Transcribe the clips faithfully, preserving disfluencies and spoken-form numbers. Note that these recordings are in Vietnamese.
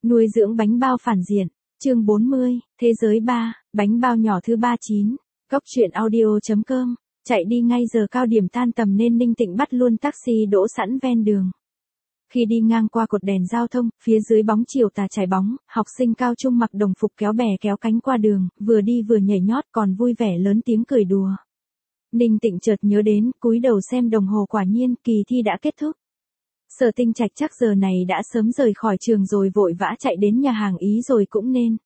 Nuôi dưỡng bánh bao phản diện. Chương bốn mươi, Thế giới ba, bánh bao nhỏ thứ ba mươi chín. Góc truyện audio.com. Chạy đi ngay giờ cao điểm tan tầm nên Ninh Tịnh bắt luôn taxi đỗ sẵn ven đường. Khi đi ngang qua cột đèn giao thông, phía dưới bóng chiều tà trải bóng, học sinh cao trung mặc đồng phục kéo bè kéo cánh qua đường, vừa đi vừa nhảy nhót còn vui vẻ lớn tiếng cười đùa. Ninh Tịnh chợt nhớ đến, cúi đầu xem đồng hồ, quả nhiên kỳ thi đã kết thúc. Sở Tinh Trạch chắc giờ này đã sớm rời khỏi trường rồi, vội vã chạy đến nhà hàng Ý rồi cũng nên.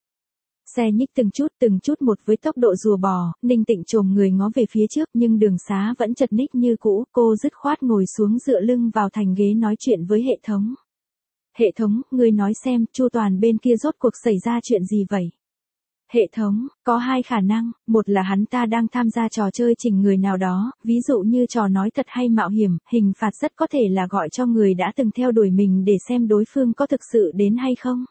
Xe nhích từng chút từng chút một với tốc độ rùa bò, Ninh Tịnh chồm người ngó về phía trước nhưng đường xá vẫn chật ních như cũ, cô dứt khoát ngồi xuống dựa lưng vào thành ghế nói chuyện với hệ thống. Hệ thống, ngươi nói xem, Chu Toàn bên kia rốt cuộc xảy ra chuyện gì vậy? Hệ thống, có hai khả năng, một là hắn ta đang tham gia trò chơi chỉnh người nào đó, ví dụ như trò nói thật hay mạo hiểm, hình phạt rất có thể là gọi cho người đã từng theo đuổi mình để xem đối phương có thực sự đến hay không.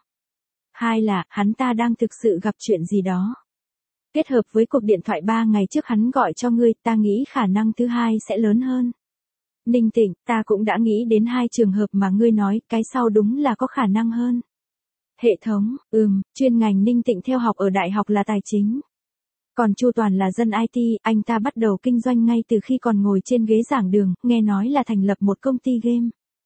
Hai là, hắn ta đang thực sự gặp chuyện gì đó. Kết hợp với cuộc điện thoại ba ngày trước hắn gọi cho ngươi, ta nghĩ khả năng thứ hai sẽ lớn hơn. Ninh Tịnh, ta cũng đã nghĩ đến hai trường hợp mà ngươi nói, cái sau đúng là có khả năng hơn. Hệ thống, ừm, chuyên ngành Ninh Tịnh theo học ở đại học là tài chính. Còn Chu Toàn là dân i tê, anh ta bắt đầu kinh doanh ngay từ khi còn ngồi trên ghế giảng đường, nghe nói là thành lập một công ty game.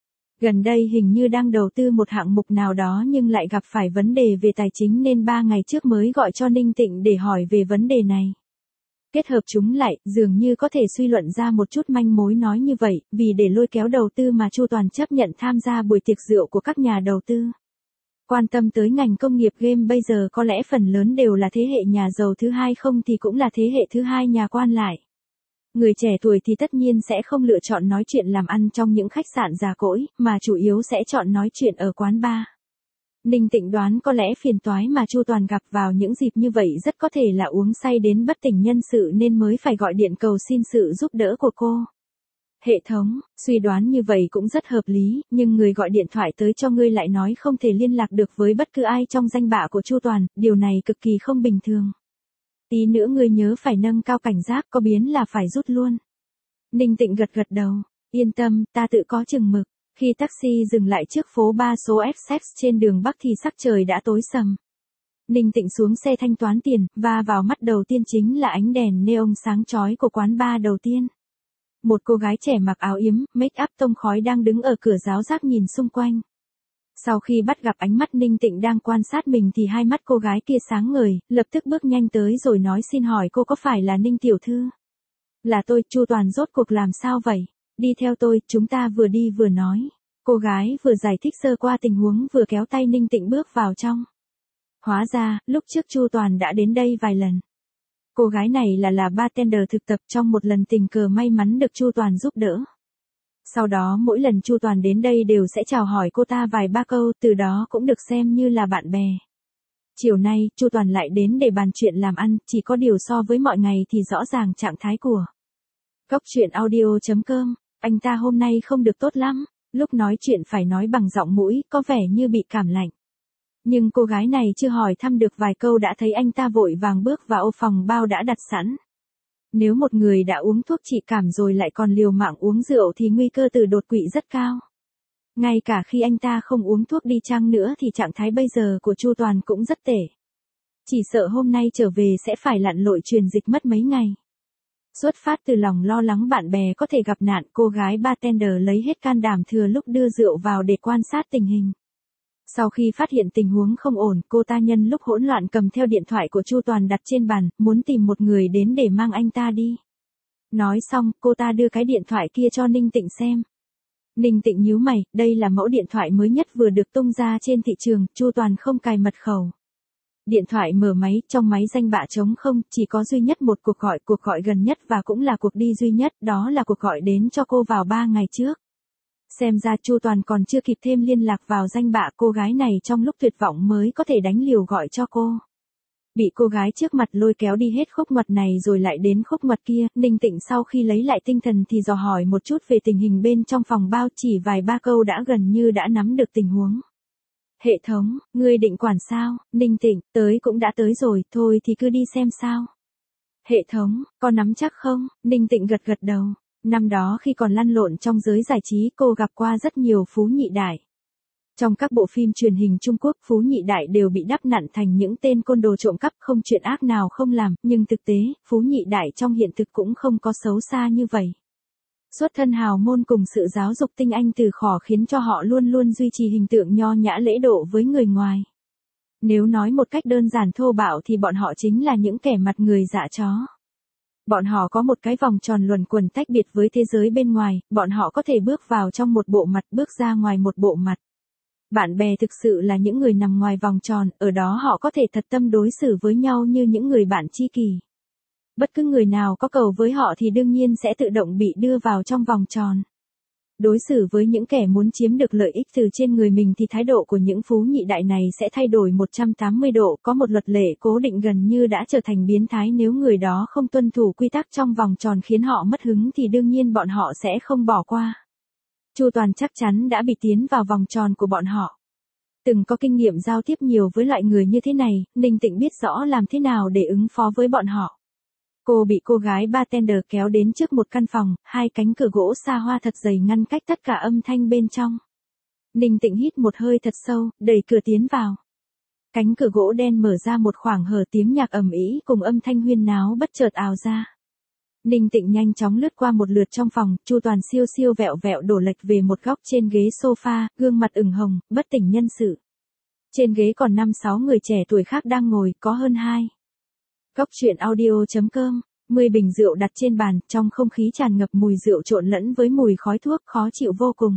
Gần đây hình như đang đầu tư một hạng mục nào đó nhưng lại gặp phải vấn đề về tài chính nên ba ngày trước mới gọi cho Ninh Tịnh để hỏi về vấn đề này. Kết hợp chúng lại, dường như có thể suy luận ra một chút manh mối. Nói như vậy, vì để lôi kéo đầu tư mà Chu Toàn chấp nhận tham gia buổi tiệc rượu của các nhà đầu tư. Quan tâm tới ngành công nghiệp game bây giờ có lẽ phần lớn đều là thế hệ nhà giàu thứ hai, không thì cũng là thế hệ thứ hai nhà quan lại. Người trẻ tuổi thì tất nhiên sẽ không lựa chọn nói chuyện làm ăn trong những khách sạn già cỗi, mà chủ yếu sẽ chọn nói chuyện ở quán bar. Ninh Tịnh đoán có lẽ phiền toái mà Chu Toàn gặp vào những dịp như vậy rất có thể là uống say đến bất tỉnh nhân sự nên mới phải gọi điện cầu xin sự giúp đỡ của cô. Hệ thống, suy đoán như vậy cũng rất hợp lý, nhưng người gọi điện thoại tới cho ngươi lại nói không thể liên lạc được với bất cứ ai trong danh bạ của Chu Toàn, điều này cực kỳ không bình thường. Tí nữa ngươi nhớ phải nâng cao cảnh giác, có biến là phải rút luôn. Ninh Tịnh gật gật đầu, yên tâm, ta tự có chừng mực. Khi taxi dừng lại trước phố ba số Essex trên đường Bắc thì sắc trời đã tối sầm. Ninh Tịnh xuống xe thanh toán tiền, và vào mắt đầu tiên chính là ánh đèn neon sáng chói của quán bar đầu tiên. Một cô gái trẻ mặc áo yếm, make up tông khói đang đứng ở cửa giáo giác nhìn xung quanh. Sau khi bắt gặp ánh mắt Ninh Tịnh đang quan sát mình thì hai mắt cô gái kia sáng ngời, lập tức bước nhanh tới rồi nói xin hỏi cô có phải là Ninh tiểu thư? Là tôi, Chu Toàn, rốt cuộc làm sao vậy? Đi theo tôi, chúng ta vừa đi vừa nói. Cô gái vừa giải thích sơ qua tình huống vừa kéo tay Ninh Tịnh bước vào trong. Hóa ra, lúc trước Chu Toàn đã đến đây vài lần. Cô gái này là là bartender thực tập, trong một lần tình cờ may mắn được Chu Toàn giúp đỡ. Sau đó mỗi lần Chu Toàn đến đây đều sẽ chào hỏi cô ta vài ba câu, từ đó cũng được xem như là bạn bè. Chiều nay, Chu Toàn lại đến để bàn chuyện làm ăn, chỉ có điều so với mọi ngày thì rõ ràng trạng thái của Góc truyện audio.com, anh ta hôm nay không được tốt lắm, lúc nói chuyện phải nói bằng giọng mũi, có vẻ như bị cảm lạnh. Nhưng cô gái này chưa hỏi thăm được vài câu đã thấy anh ta vội vàng bước vào phòng bao đã đặt sẵn. Nếu một người đã uống thuốc trị cảm rồi lại còn liều mạng uống rượu thì nguy cơ từ đột quỵ rất cao. Ngay cả khi anh ta không uống thuốc đi chăng nữa thì trạng thái bây giờ của Chu Toàn cũng rất tệ. Chỉ sợ hôm nay trở về sẽ phải lặn lội truyền dịch mất mấy ngày. Xuất phát từ lòng lo lắng bạn bè có thể gặp nạn, cô gái bartender lấy hết can đảm thừa lúc đưa rượu vào để quan sát tình hình. Sau khi phát hiện tình huống không ổn, cô ta nhân lúc hỗn loạn cầm theo điện thoại của Chu Toàn đặt trên bàn, muốn tìm một người đến để mang anh ta đi. Nói xong, cô ta đưa cái điện thoại kia cho Ninh Tịnh xem. Ninh Tịnh nhíu mày, đây là mẫu điện thoại mới nhất vừa được tung ra trên thị trường, Chu Toàn không cài mật khẩu. Điện thoại mở máy, trong máy danh bạ trống không, chỉ có duy nhất một cuộc gọi, cuộc gọi gần nhất và cũng là cuộc đi duy nhất, đó là cuộc gọi đến cho cô vào ba ngày trước. Xem ra Chu Toàn còn chưa kịp thêm liên lạc vào danh bạ, cô gái này trong lúc tuyệt vọng mới có thể đánh liều gọi cho cô. Bị cô gái trước mặt lôi kéo đi hết khúc ngoặt này rồi lại đến khúc ngoặt kia, Ninh Tịnh sau khi lấy lại tinh thần thì dò hỏi một chút về tình hình bên trong phòng bao, chỉ vài ba câu đã gần như đã nắm được tình huống. Hệ thống, ngươi định quản sao? Ninh Tịnh, tới cũng đã tới rồi, thôi thì cứ đi xem sao. Hệ thống, có nắm chắc không? Ninh Tịnh gật gật đầu. Năm đó khi còn lăn lộn trong giới giải trí cô gặp qua rất nhiều phú nhị đại. Trong các bộ phim truyền hình Trung Quốc, Phú Nhị Đại đều bị đắp nặn thành những tên côn đồ trộm cắp không chuyện ác nào không làm, nhưng thực tế, Phú Nhị Đại trong hiện thực cũng không có xấu xa như vậy. Xuất thân hào môn cùng sự giáo dục tinh anh từ nhỏ khiến cho họ luôn luôn duy trì hình tượng nho nhã lễ độ với người ngoài. Nếu nói một cách đơn giản thô bạo thì bọn họ chính là những kẻ mặt người dạ chó. Bọn họ có một cái vòng tròn luẩn quẩn tách biệt với thế giới bên ngoài, bọn họ có thể bước vào trong một bộ mặt, bước ra ngoài một bộ mặt. Bạn bè thực sự là những người nằm ngoài vòng tròn, ở đó họ có thể thật tâm đối xử với nhau như những người bạn tri kỷ. Bất cứ người nào có cầu với họ thì đương nhiên sẽ tự động bị đưa vào trong vòng tròn. Đối xử với những kẻ muốn chiếm được lợi ích từ trên người mình thì thái độ của những Phú Nhị Đại này sẽ thay đổi một trăm tám mươi độ, có một luật lệ cố định gần như đã trở thành biến thái, nếu người đó không tuân thủ quy tắc trong vòng tròn khiến họ mất hứng thì đương nhiên bọn họ sẽ không bỏ qua. Chu Toàn chắc chắn đã bị tiến vào vòng tròn của bọn họ. Từng có kinh nghiệm giao tiếp nhiều với loại người như thế này, Ninh Tịnh biết rõ làm thế nào để ứng phó với bọn họ. Cô bị cô gái bartender kéo đến trước một căn phòng, hai cánh cửa gỗ xa hoa thật dày ngăn cách tất cả âm thanh bên trong. Ninh Tịnh hít một hơi thật sâu, đẩy cửa tiến vào. Cánh cửa gỗ đen mở ra một khoảng hở, tiếng nhạc ầm ĩ cùng âm thanh huyên náo bất chợt ào ra. Ninh Tịnh nhanh chóng lướt qua một lượt trong phòng, Chu Toàn siêu siêu vẹo vẹo đổ lệch về một góc trên ghế sofa, gương mặt ửng hồng, bất tỉnh nhân sự. Trên ghế còn năm sáu người trẻ tuổi khác đang ngồi, có hơn hai. Góc truyện audio chấm com, mười bình rượu đặt trên bàn, trong không khí tràn ngập mùi rượu trộn lẫn với mùi khói thuốc, khó chịu vô cùng.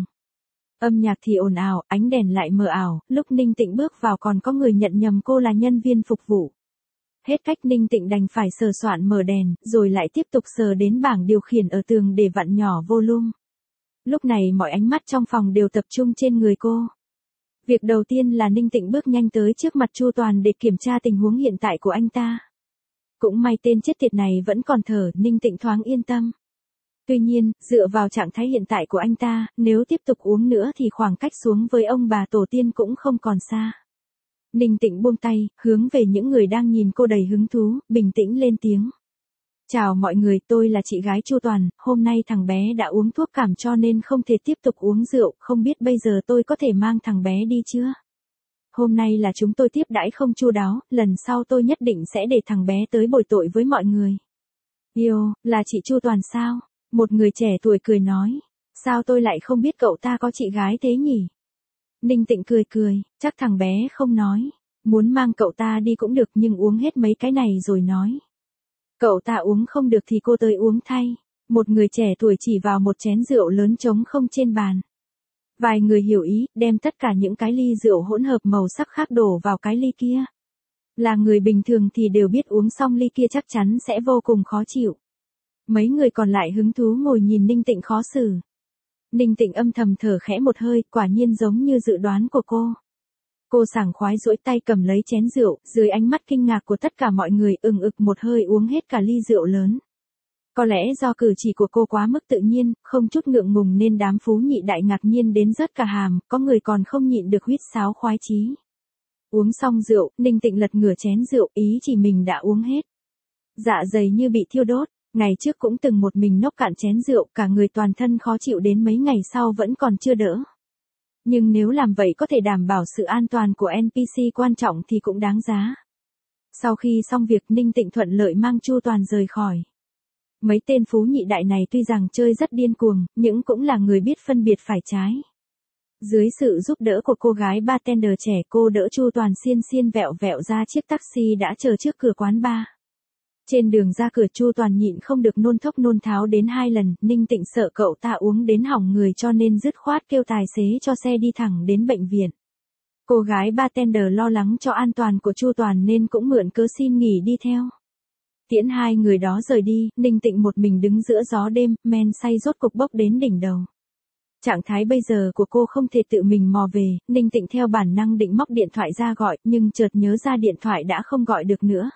Âm nhạc thì ồn ào, ánh đèn lại mờ ảo, lúc Ninh Tịnh bước vào còn có người nhận nhầm cô là nhân viên phục vụ. Hết cách Ninh Tịnh đành phải sờ soạn mở đèn, rồi lại tiếp tục sờ đến bảng điều khiển ở tường để vặn nhỏ volume. Lúc này mọi ánh mắt trong phòng đều tập trung trên người cô. Việc đầu tiên là Ninh Tịnh bước nhanh tới trước mặt Chu Toàn để kiểm tra tình huống hiện tại của anh ta. Cũng may tên chết tiệt này vẫn còn thở, Ninh Tịnh thoáng yên tâm. Tuy nhiên, dựa vào trạng thái hiện tại của anh ta, nếu tiếp tục uống nữa thì khoảng cách xuống với ông bà tổ tiên cũng không còn xa. Ninh Tịnh buông tay, hướng về những người đang nhìn cô đầy hứng thú, bình tĩnh lên tiếng. Chào mọi người, tôi là chị gái Chu Toàn, hôm nay thằng bé đã uống thuốc cảm cho nên không thể tiếp tục uống rượu, không biết bây giờ tôi có thể mang thằng bé đi chưa? Hôm nay là chúng tôi tiếp đãi không chu đáo, lần sau tôi nhất định sẽ để thằng bé tới bồi tội với mọi người. Yêu, là chị Chu Toàn sao? Một người trẻ tuổi cười nói. Sao tôi lại không biết cậu ta có chị gái thế nhỉ? Ninh Tịnh cười cười, chắc thằng bé không nói. Muốn mang cậu ta đi cũng được nhưng uống hết mấy cái này rồi nói. Cậu ta uống không được thì cô tới uống thay. Một người trẻ tuổi chỉ vào một chén rượu lớn trống không trên bàn. Vài người hiểu ý, đem tất cả những cái ly rượu hỗn hợp màu sắc khác đổ vào cái ly kia. Là người bình thường thì đều biết uống xong ly kia chắc chắn sẽ vô cùng khó chịu. Mấy người còn lại hứng thú ngồi nhìn Ninh Tịnh khó xử. Ninh Tịnh âm thầm thở khẽ một hơi, quả nhiên giống như dự đoán của cô. Cô sảng khoái duỗi tay cầm lấy chén rượu, dưới ánh mắt kinh ngạc của tất cả mọi người ừng ực một hơi uống hết cả ly rượu lớn. Có lẽ do cử chỉ của cô quá mức tự nhiên, không chút ngượng ngùng nên đám Phú Nhị Đại ngạc nhiên đến rớt cả hàm, có người còn không nhịn được huýt sáo khoái chí. Uống xong rượu, Ninh Tịnh lật ngửa chén rượu, ý chỉ mình đã uống hết. Dạ dày như bị thiêu đốt, ngày trước cũng từng một mình nốc cạn chén rượu, cả người toàn thân khó chịu đến mấy ngày sau vẫn còn chưa đỡ. Nhưng nếu làm vậy có thể đảm bảo sự an toàn của en pê xê quan trọng thì cũng đáng giá. Sau khi xong việc Ninh Tịnh thuận lợi mang Chu Toàn rời khỏi. Mấy tên Phú Nhị Đại này tuy rằng chơi rất điên cuồng, nhưng cũng là người biết phân biệt phải trái. Dưới sự giúp đỡ của cô gái bartender trẻ, cô đỡ Chu Toàn xiên xiên vẹo vẹo ra chiếc taxi đã chờ trước cửa quán bar. Trên đường ra cửa Chu Toàn nhịn không được nôn thốc nôn tháo đến hai lần, Ninh Tịnh sợ cậu ta uống đến hỏng người cho nên dứt khoát kêu tài xế cho xe đi thẳng đến bệnh viện. Cô gái bartender lo lắng cho an toàn của Chu Toàn nên cũng mượn cớ xin nghỉ đi theo. Tiễn hai người đó rời đi, Ninh Tịnh một mình đứng giữa gió đêm, men say rốt cục bốc đến đỉnh đầu. Trạng thái bây giờ của cô không thể tự mình mò về, Ninh Tịnh theo bản năng định móc điện thoại ra gọi, nhưng chợt nhớ ra điện thoại đã không gọi được nữa.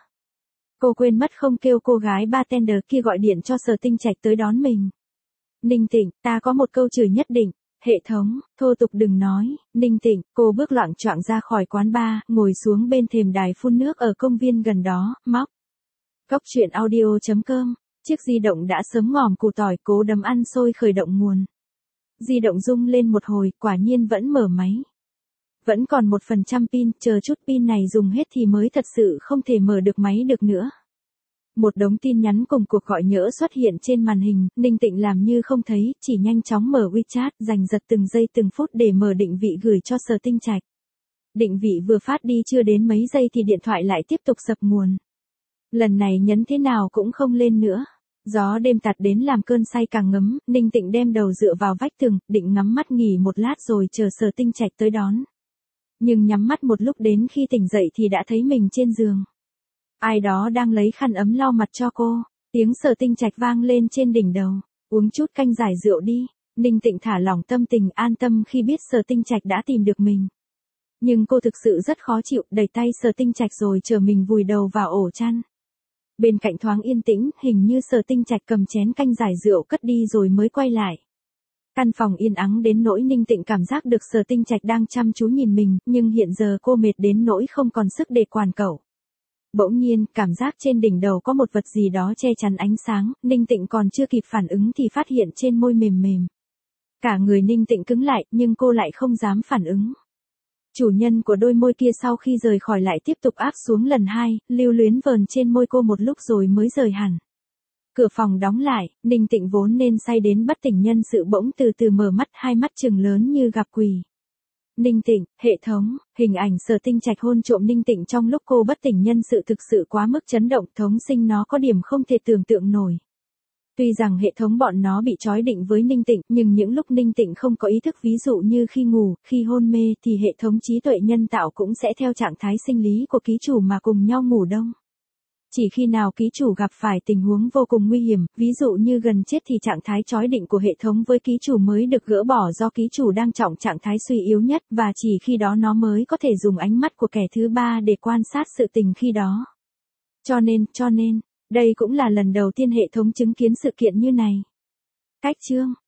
Cô quên mất không kêu cô gái bartender kia gọi điện cho Sở Tinh Trạch tới đón mình. Ninh Tịnh, ta có một câu chửi nhất định. Hệ thống, thô tục đừng nói. Ninh Tịnh, cô bước loạng choạng ra khỏi quán bar, ngồi xuống bên thềm đài phun nước ở công viên gần đó, móc. Góc truyện audio chấm com, chiếc di động đã sớm ngòm củ tỏi cố đấm ăn xôi khởi động nguồn. Di động rung lên một hồi, quả nhiên vẫn mở máy. Vẫn còn một phần trăm pin, chờ chút pin này dùng hết thì mới thật sự không thể mở được máy được nữa. Một đống tin nhắn cùng cuộc gọi nhỡ xuất hiện trên màn hình, Ninh Tịnh làm như không thấy, chỉ nhanh chóng mở WeChat, giành giật từng giây từng phút để mở định vị gửi cho Sở Tinh Trạch. Định vị vừa phát đi chưa đến mấy giây thì điện thoại lại tiếp tục sập nguồn. Lần này nhấn thế nào cũng không lên nữa. Gió đêm tạt đến làm cơn say càng ngấm, Ninh Tịnh đem đầu dựa vào vách tường, định ngắm mắt nghỉ một lát rồi chờ Sở Tinh Trạch tới đón. Nhưng nhắm mắt một lúc đến khi tỉnh dậy thì đã thấy mình trên giường. Ai đó đang lấy khăn ấm lau mặt cho cô, tiếng Sở Tinh Trạch vang lên trên đỉnh đầu, uống chút canh giải rượu đi. Ninh Tịnh thả lỏng tâm tình, an tâm khi biết Sở Tinh Trạch đã tìm được mình. Nhưng cô thực sự rất khó chịu, đẩy tay Sở Tinh Trạch rồi chờ mình vùi đầu vào ổ chăn. Bên cạnh thoáng yên tĩnh, hình như Sở Tinh Trạch cầm chén canh giải rượu cất đi rồi mới quay lại. Căn phòng yên ắng đến nỗi Ninh Tịnh cảm giác được Sở Tinh Trạch đang chăm chú nhìn mình, nhưng hiện giờ cô mệt đến nỗi không còn sức để quản cậu. Bỗng nhiên, cảm giác trên đỉnh đầu có một vật gì đó che chắn ánh sáng, Ninh Tịnh còn chưa kịp phản ứng thì phát hiện trên môi mềm mềm. Cả người Ninh Tịnh cứng lại, nhưng cô lại không dám phản ứng. Chủ nhân của đôi môi kia sau khi rời khỏi lại tiếp tục áp xuống lần hai, lưu luyến vờn trên môi cô một lúc rồi mới rời hẳn. Cửa phòng đóng lại, Ninh Tịnh vốn nên say đến bất tỉnh nhân sự bỗng từ từ mở mắt, hai mắt trừng lớn như gặp quỷ. Ninh Tịnh, hệ thống, hình ảnh Sở Tinh Trạch hôn trộm Ninh Tịnh trong lúc cô bất tỉnh nhân sự thực sự quá mức chấn động, thống sinh nó có điểm không thể tưởng tượng nổi. Tuy rằng hệ thống bọn nó bị trói định với Ninh Tịnh, nhưng những lúc Ninh Tịnh không có ý thức, ví dụ như khi ngủ, khi hôn mê thì hệ thống trí tuệ nhân tạo cũng sẽ theo trạng thái sinh lý của ký chủ mà cùng nhau ngủ đông. Chỉ khi nào ký chủ gặp phải tình huống vô cùng nguy hiểm, ví dụ như gần chết thì trạng thái trói định của hệ thống với ký chủ mới được gỡ bỏ do ký chủ đang trong trạng thái suy yếu nhất, và chỉ khi đó nó mới có thể dùng ánh mắt của kẻ thứ ba để quan sát sự tình khi đó. Cho nên, cho nên, đây cũng là lần đầu tiên hệ thống chứng kiến sự kiện như này. Cách chương